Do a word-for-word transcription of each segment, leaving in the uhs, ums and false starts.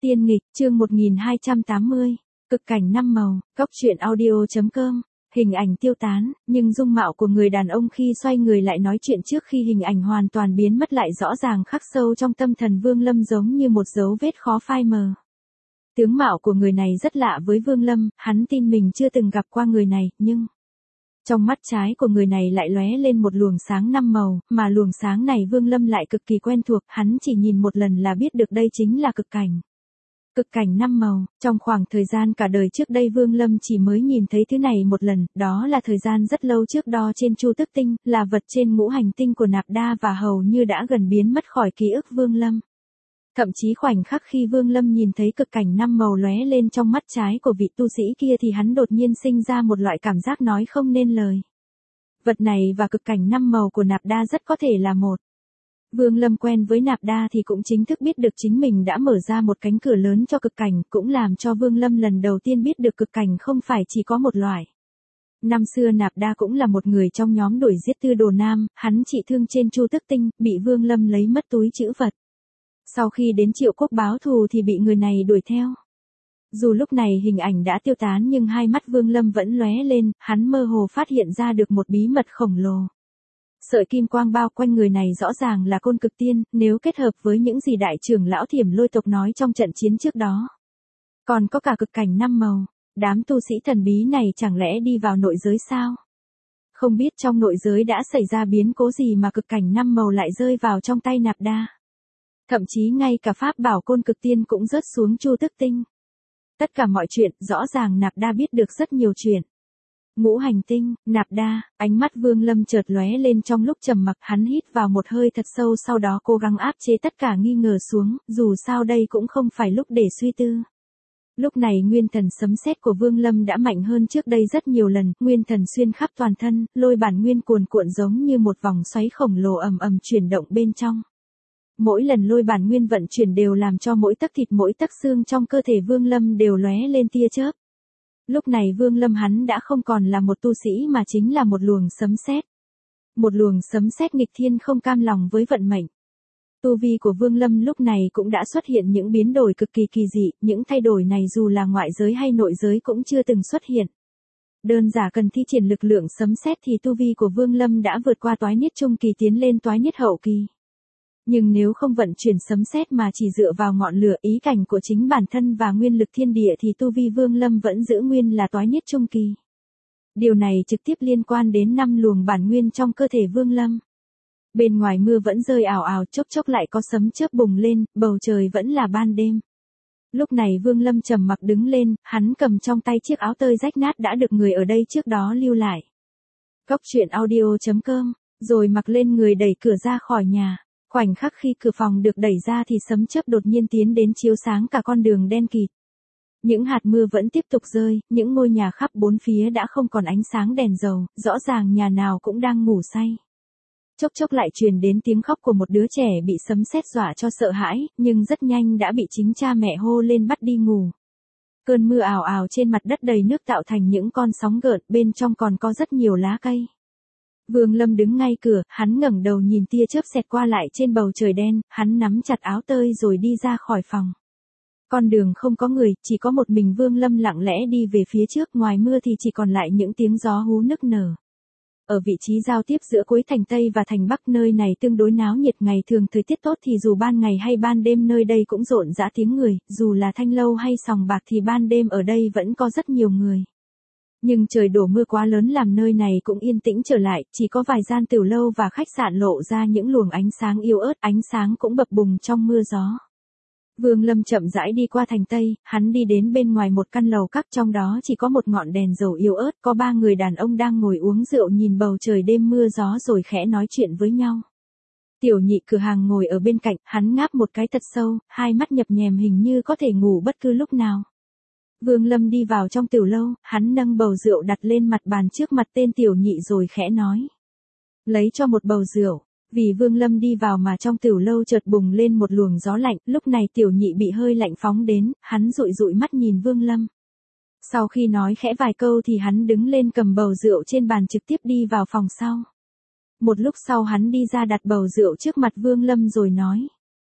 Tiên nghịch, chương một nghìn hai trăm tám mươi, cực cảnh năm màu, góc truyện audio.com, hình ảnh tiêu tán, nhưng dung mạo của người đàn ông khi xoay người lại nói chuyện trước khi hình ảnh hoàn toàn biến mất lại rõ ràng khắc sâu trong tâm thần Vương Lâm giống như một dấu vết khó phai mờ. Tướng mạo của người này rất lạ với Vương Lâm, hắn tin mình chưa từng gặp qua người này, nhưng trong mắt trái của người này lại lóe lên một luồng sáng năm màu, mà luồng sáng này Vương Lâm lại cực kỳ quen thuộc, hắn chỉ nhìn một lần là biết được đây chính là cực cảnh. Cực cảnh năm màu, trong khoảng thời gian cả đời trước đây Vương Lâm chỉ mới nhìn thấy thứ này một lần, đó là thời gian rất lâu trước đo trên Chu Tức Tinh, là vật trên ngũ hành tinh của Nạp Đa và hầu như đã gần biến mất khỏi ký ức Vương Lâm. Thậm chí khoảnh khắc khi Vương Lâm nhìn thấy cực cảnh năm màu lóe lên trong mắt trái của vị tu sĩ kia thì hắn đột nhiên sinh ra một loại cảm giác nói không nên lời. Vật này và cực cảnh năm màu của Nạp Đa rất có thể là một. Vương Lâm quen với Nạp Đa thì cũng chính thức biết được chính mình đã mở ra một cánh cửa lớn cho cực cảnh, cũng làm cho Vương Lâm lần đầu tiên biết được cực cảnh không phải chỉ có một loại. Năm xưa Nạp Đa cũng là một người trong nhóm đuổi giết Tư Đồ Nam, hắn trị thương trên Chu Tức Tinh, bị Vương Lâm lấy mất túi trữ vật. Sau khi đến Triệu Quốc báo thù thì bị người này đuổi theo. Dù lúc này hình ảnh đã tiêu tán nhưng hai mắt Vương Lâm vẫn lóe lên, hắn mơ hồ phát hiện ra được một bí mật khổng lồ. Sợi kim quang bao quanh người này rõ ràng là Côn Cực Tiên, nếu kết hợp với những gì đại trưởng lão Thiểm Lôi tộc nói trong trận chiến trước đó. Còn có cả cực cảnh năm màu, đám tu sĩ thần bí này chẳng lẽ đi vào nội giới sao? Không biết trong nội giới đã xảy ra biến cố gì mà cực cảnh năm màu lại rơi vào trong tay Nạp Đa. Thậm chí ngay cả pháp bảo Côn Cực Tiên cũng rớt xuống Chu Tức Tinh. Tất cả mọi chuyện, rõ ràng Nạp Đa biết được rất nhiều chuyện. Ngũ hành tinh, Nạp Đa, ánh mắt Vương Lâm chợt lóe lên trong lúc trầm mặc, hắn hít vào một hơi thật sâu sau đó cố gắng áp chế tất cả nghi ngờ xuống, dù sao đây cũng không phải lúc để suy tư. Lúc này nguyên thần sấm sét của Vương Lâm đã mạnh hơn trước đây rất nhiều lần, nguyên thần xuyên khắp toàn thân, lôi bản nguyên cuồn cuộn giống như một vòng xoáy khổng lồ ầm ầm chuyển động bên trong. Mỗi lần lôi bản nguyên vận chuyển đều làm cho mỗi tấc thịt mỗi tấc xương trong cơ thể Vương Lâm đều lóe lên tia chớp. Lúc này Vương Lâm hắn đã không còn là một tu sĩ mà chính là một luồng sấm sét. Một luồng sấm sét nghịch thiên không cam lòng với vận mệnh. Tu vi của Vương Lâm lúc này cũng đã xuất hiện những biến đổi cực kỳ kỳ dị, những thay đổi này dù là ngoại giới hay nội giới cũng chưa từng xuất hiện. Đơn giản cần thi triển lực lượng sấm sét thì tu vi của Vương Lâm đã vượt qua toái niết trung kỳ tiến lên toái niết hậu kỳ. Nhưng nếu không vận chuyển sấm sét mà chỉ dựa vào ngọn lửa ý cảnh của chính bản thân và nguyên lực thiên địa thì tu vi Vương Lâm vẫn giữ nguyên là toái niết trung kỳ. Điều này trực tiếp liên quan đến năm luồng bản nguyên trong cơ thể Vương Lâm. Bên ngoài mưa vẫn rơi ảo ảo, chốc chốc lại có sấm chớp bùng lên, bầu trời vẫn là ban đêm. Lúc này Vương Lâm trầm mặc đứng lên, hắn cầm trong tay chiếc áo tơi rách nát đã được người ở đây trước đó lưu lại. Góc truyện audio.com, rồi mặc lên người đẩy cửa ra khỏi nhà. Khoảnh khắc khi cửa phòng được đẩy ra thì sấm chớp đột nhiên tiến đến chiếu sáng cả con đường đen kịt. Những hạt mưa vẫn tiếp tục rơi, những ngôi nhà khắp bốn phía đã không còn ánh sáng đèn dầu, rõ ràng nhà nào cũng đang ngủ say. Chốc chốc lại truyền đến tiếng khóc của một đứa trẻ bị sấm sét dọa cho sợ hãi, nhưng rất nhanh đã bị chính cha mẹ hô lên bắt đi ngủ. Cơn mưa ào ào trên mặt đất đầy nước tạo thành những con sóng gợn, bên trong còn có rất nhiều lá cây. Vương Lâm đứng ngay cửa, hắn ngẩng đầu nhìn tia chớp xẹt qua lại trên bầu trời đen, hắn nắm chặt áo tơi rồi đi ra khỏi phòng. Con đường không có người, chỉ có một mình Vương Lâm lặng lẽ đi về phía trước, ngoài mưa thì chỉ còn lại những tiếng gió hú nức nở. Ở vị trí giao tiếp giữa cuối thành Tây và thành Bắc nơi này tương đối náo nhiệt, ngày thường thời tiết tốt thì dù ban ngày hay ban đêm nơi đây cũng rộn rã tiếng người, dù là thanh lâu hay sòng bạc thì ban đêm ở đây vẫn có rất nhiều người. Nhưng trời đổ mưa quá lớn làm nơi này cũng yên tĩnh trở lại, chỉ có vài gian tiểu lâu và khách sạn lộ ra những luồng ánh sáng yếu ớt, ánh sáng cũng bập bùng trong mưa gió. Vương Lâm chậm rãi đi qua thành Tây, hắn đi đến bên ngoài một căn lầu các, trong đó chỉ có một ngọn đèn dầu yếu ớt, có ba người đàn ông đang ngồi uống rượu nhìn bầu trời đêm mưa gió rồi khẽ nói chuyện với nhau. Tiểu nhị cửa hàng ngồi ở bên cạnh, hắn ngáp một cái thật sâu, hai mắt nhập nhèm hình như có thể ngủ bất cứ lúc nào. Vương Lâm đi vào trong tiểu lâu, hắn nâng bầu rượu đặt lên mặt bàn trước mặt tên tiểu nhị rồi khẽ nói. Lấy cho một bầu rượu, vì Vương Lâm đi vào mà trong tiểu lâu chợt bùng lên một luồng gió lạnh, lúc này tiểu nhị bị hơi lạnh phóng đến, hắn dụi dụi mắt nhìn Vương Lâm. Sau khi nói khẽ vài câu thì hắn đứng lên cầm bầu rượu trên bàn trực tiếp đi vào phòng sau. Một lúc sau hắn đi ra đặt bầu rượu trước mặt Vương Lâm rồi nói.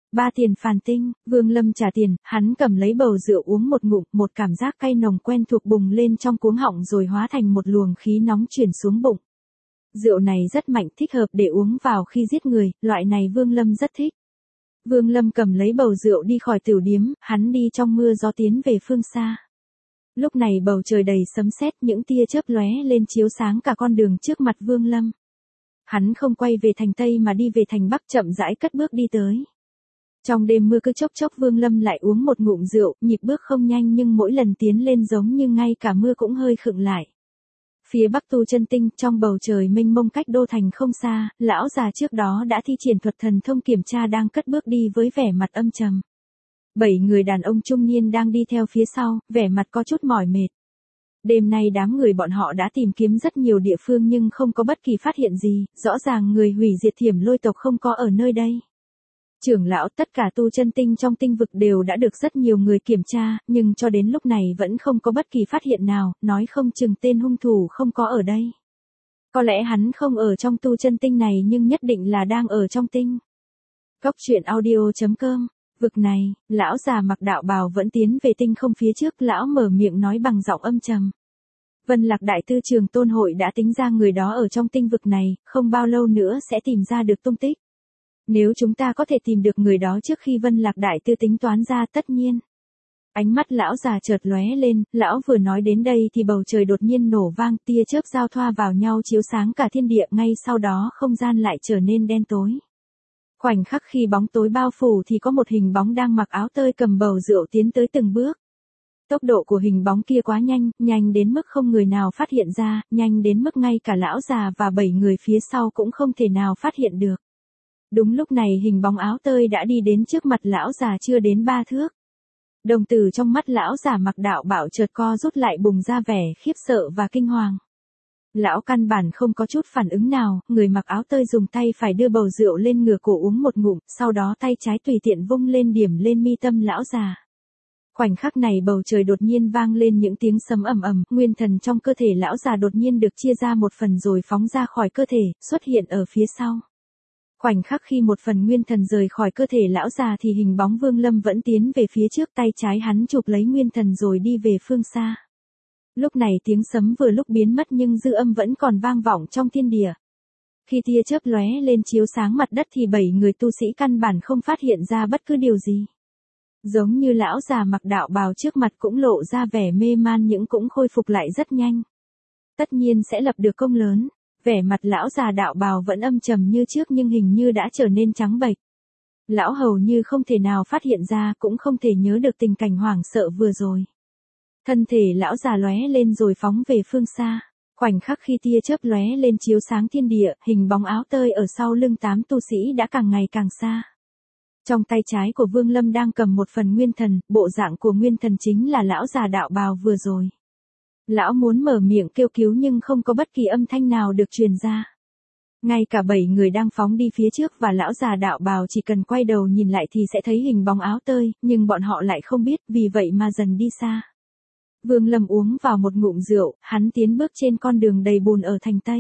Ba tiền phàn tinh, Vương Lâm trả tiền, hắn cầm lấy bầu rượu uống một ngụm, một cảm giác cay nồng quen thuộc bùng lên trong cuống họng rồi hóa thành một luồng khí nóng truyền xuống bụng. Rượu này rất mạnh, thích hợp để uống vào khi giết người, loại này Vương Lâm rất thích. Vương Lâm cầm lấy bầu rượu đi khỏi tửu điếm, hắn đi trong mưa gió tiến về phương xa. Lúc này bầu trời đầy sấm sét, những tia chớp lóe lên chiếu sáng cả con đường trước mặt Vương Lâm. Hắn không quay về thành Tây mà đi về thành Bắc, chậm rãi cất bước đi tới. Trong đêm mưa cứ chốc chốc Vương Lâm lại uống một ngụm rượu, nhịp bước không nhanh nhưng mỗi lần tiến lên giống như ngay cả mưa cũng hơi khựng lại. Phía Bắc Tu Chân Tinh, trong bầu trời mênh mông cách đô thành không xa, lão già trước đó đã thi triển thuật thần thông kiểm tra đang cất bước đi với vẻ mặt âm trầm. Bảy người đàn ông trung niên đang đi theo phía sau, vẻ mặt có chút mỏi mệt. Đêm nay đám người bọn họ đã tìm kiếm rất nhiều địa phương nhưng không có bất kỳ phát hiện gì, rõ ràng người hủy diệt Thiểm Lôi tộc không có ở nơi đây. Trưởng lão, tất cả tu chân tinh trong tinh vực đều đã được rất nhiều người kiểm tra, nhưng cho đến lúc này vẫn không có bất kỳ phát hiện nào, nói không chừng tên hung thủ không có ở đây. Có lẽ hắn không ở trong tu chân tinh này nhưng nhất định là đang ở trong tinh. Cốc truyện audio chấm com. Vực này, lão già mặc đạo bào vẫn tiến về tinh không phía trước, lão mở miệng nói bằng giọng âm trầm. Vân Lạc Đại Tư Trường Tôn Hội đã tính ra người đó ở trong tinh vực này, không bao lâu nữa sẽ tìm ra được tung tích. Nếu chúng ta có thể tìm được người đó trước khi Vân Lạc Đại Tư tính toán ra, tất nhiên. Ánh mắt lão già chợt lóe lên, lão vừa nói đến đây thì bầu trời đột nhiên nổ vang, tia chớp giao thoa vào nhau chiếu sáng cả thiên địa, ngay sau đó không gian lại trở nên đen tối. Khoảnh khắc khi bóng tối bao phủ thì có một hình bóng đang mặc áo tơi cầm bầu rượu tiến tới từng bước. Tốc độ của hình bóng kia quá nhanh, nhanh đến mức không người nào phát hiện ra, nhanh đến mức ngay cả lão già và bảy người phía sau cũng không thể nào phát hiện được. Đúng lúc này hình bóng áo tơi đã đi đến trước mặt lão già chưa đến ba thước. Đồng tử trong mắt lão già mặc đạo bảo chợt co rút lại, bùng ra vẻ khiếp sợ và kinh hoàng. Lão căn bản không có chút phản ứng nào, người mặc áo tơi dùng tay phải đưa bầu rượu lên ngửa cổ uống một ngụm, sau đó tay trái tùy tiện vung lên điểm lên mi tâm lão già. Khoảnh khắc này bầu trời đột nhiên vang lên những tiếng sấm ầm ầm, nguyên thần trong cơ thể lão già đột nhiên được chia ra một phần rồi phóng ra khỏi cơ thể, xuất hiện ở phía sau. Khoảnh khắc khi một phần nguyên thần rời khỏi cơ thể lão già thì hình bóng Vương Lâm vẫn tiến về phía trước, tay trái hắn chụp lấy nguyên thần rồi đi về phương xa. Lúc này tiếng sấm vừa lúc biến mất nhưng dư âm vẫn còn vang vọng trong thiên địa. Khi tia chớp lóe lên chiếu sáng mặt đất thì bảy người tu sĩ căn bản không phát hiện ra bất cứ điều gì. Giống như lão già mặc đạo bào trước mặt cũng lộ ra vẻ mê man nhưng cũng khôi phục lại rất nhanh. Tất nhiên sẽ lập được công lớn. Vẻ mặt lão già đạo bào vẫn âm trầm như trước nhưng hình như đã trở nên trắng bệch. Lão hầu như không thể nào phát hiện ra, cũng không thể nhớ được tình cảnh hoảng sợ vừa rồi. Thân thể lão già lóe lên rồi phóng về phương xa. Khoảnh khắc khi tia chớp lóe lên chiếu sáng thiên địa, hình bóng áo tơi ở sau lưng tám tu sĩ đã càng ngày càng xa. Trong tay trái của Vương Lâm đang cầm một phần nguyên thần, bộ dạng của nguyên thần chính là lão già đạo bào vừa rồi. Lão muốn mở miệng kêu cứu nhưng không có bất kỳ âm thanh nào được truyền ra. Ngay cả bảy người đang phóng đi phía trước và lão già đạo bào chỉ cần quay đầu nhìn lại thì sẽ thấy hình bóng áo tơi, nhưng bọn họ lại không biết, vì vậy mà dần đi xa. Vương Lâm uống vào một ngụm rượu, hắn tiến bước trên con đường đầy bùn ở thành Tây.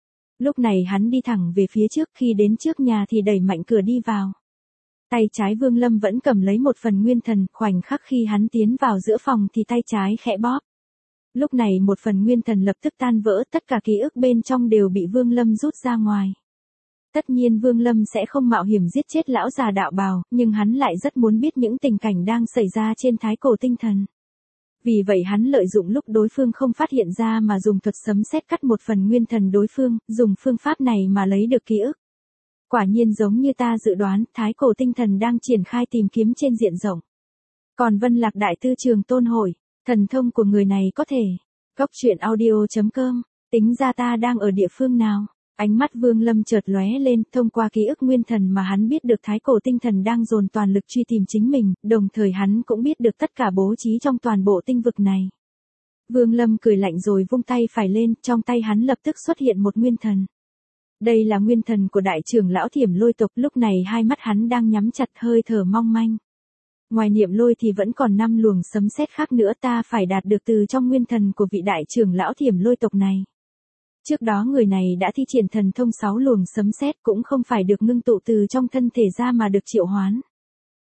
Lúc này hắn đi thẳng về phía trước, khi đến trước nhà thì đẩy mạnh cửa đi vào. Tay trái Vương Lâm vẫn cầm lấy một phần nguyên thần, khoảnh khắc khi hắn tiến vào giữa phòng thì tay trái khẽ bóp. Lúc này một phần nguyên thần lập tức tan vỡ, tất cả ký ức bên trong đều bị Vương Lâm rút ra ngoài. Tất nhiên Vương Lâm sẽ không mạo hiểm giết chết lão già đạo bào, nhưng hắn lại rất muốn biết những tình cảnh đang xảy ra trên thái cổ tinh thần. Vì vậy hắn lợi dụng lúc đối phương không phát hiện ra mà dùng thuật sấm sét cắt một phần nguyên thần đối phương, dùng phương pháp này mà lấy được ký ức. Quả nhiên giống như ta dự đoán, thái cổ tinh thần đang triển khai tìm kiếm trên diện rộng. Còn Vân Lạc Đại Tư Trường Tôn Hội, thần thông của người này có thể. Cốc truyện audio chấm com, tính ra ta đang ở địa phương nào. Ánh mắt Vương Lâm chợt lóe lên, thông qua ký ức nguyên thần mà hắn biết được thái cổ tinh thần đang dồn toàn lực truy tìm chính mình, đồng thời hắn cũng biết được tất cả bố trí trong toàn bộ tinh vực này. Vương Lâm cười lạnh rồi vung tay phải lên, trong tay hắn lập tức xuất hiện một nguyên thần. Đây là nguyên thần của đại trưởng lão Thiểm Lôi tộc, lúc này hai mắt hắn đang nhắm chặt, hơi thở mong manh. Ngoài niệm lôi thì vẫn còn năm luồng sấm sét khác nữa ta phải đạt được từ trong nguyên thần của vị đại trưởng lão Thiểm Lôi tộc này. Trước đó người này đã thi triển thần thông sáu luồng sấm sét cũng không phải được ngưng tụ từ trong thân thể ra mà được triệu hoán.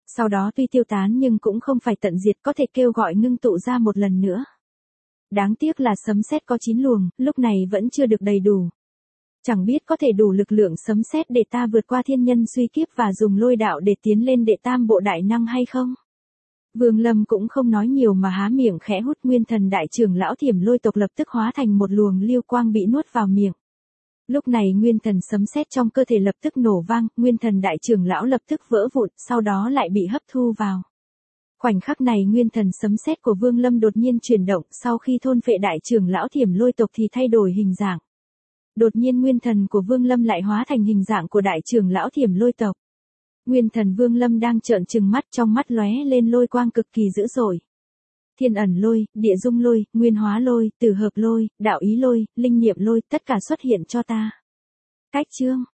Sau đó tuy tiêu tán nhưng cũng không phải tận diệt, có thể kêu gọi ngưng tụ ra một lần nữa. Đáng tiếc là sấm sét có chín luồng, lúc này vẫn chưa được đầy đủ. Chẳng biết có thể đủ lực lượng sấm sét để ta vượt qua thiên nhân suy kiếp và dùng lôi đạo để tiến lên đệ tam bộ đại năng hay không? Vương Lâm cũng không nói nhiều mà há miệng khẽ hút, nguyên thần đại trưởng lão Thiểm Lôi tộc lập tức hóa thành một luồng lưu quang bị nuốt vào miệng. Lúc này nguyên thần sấm sét trong cơ thể lập tức nổ vang, nguyên thần đại trưởng lão lập tức vỡ vụn, sau đó lại bị hấp thu vào. Khoảnh khắc này nguyên thần sấm sét của Vương Lâm đột nhiên chuyển động, sau khi thôn phệ đại trưởng lão Thiểm Lôi tộc thì thay đổi hình dạng. Đột nhiên nguyên thần của Vương Lâm lại hóa thành hình dạng của đại trưởng lão Thiểm Lôi tộc. Nguyên thần Vương Lâm đang trợn trừng mắt, trong mắt lóe lên lôi quang cực kỳ dữ dội. Thiên ẩn lôi, địa dung lôi, nguyên hóa lôi, tử hợp lôi, đạo ý lôi, linh niệm lôi, tất cả xuất hiện cho ta. Cách chương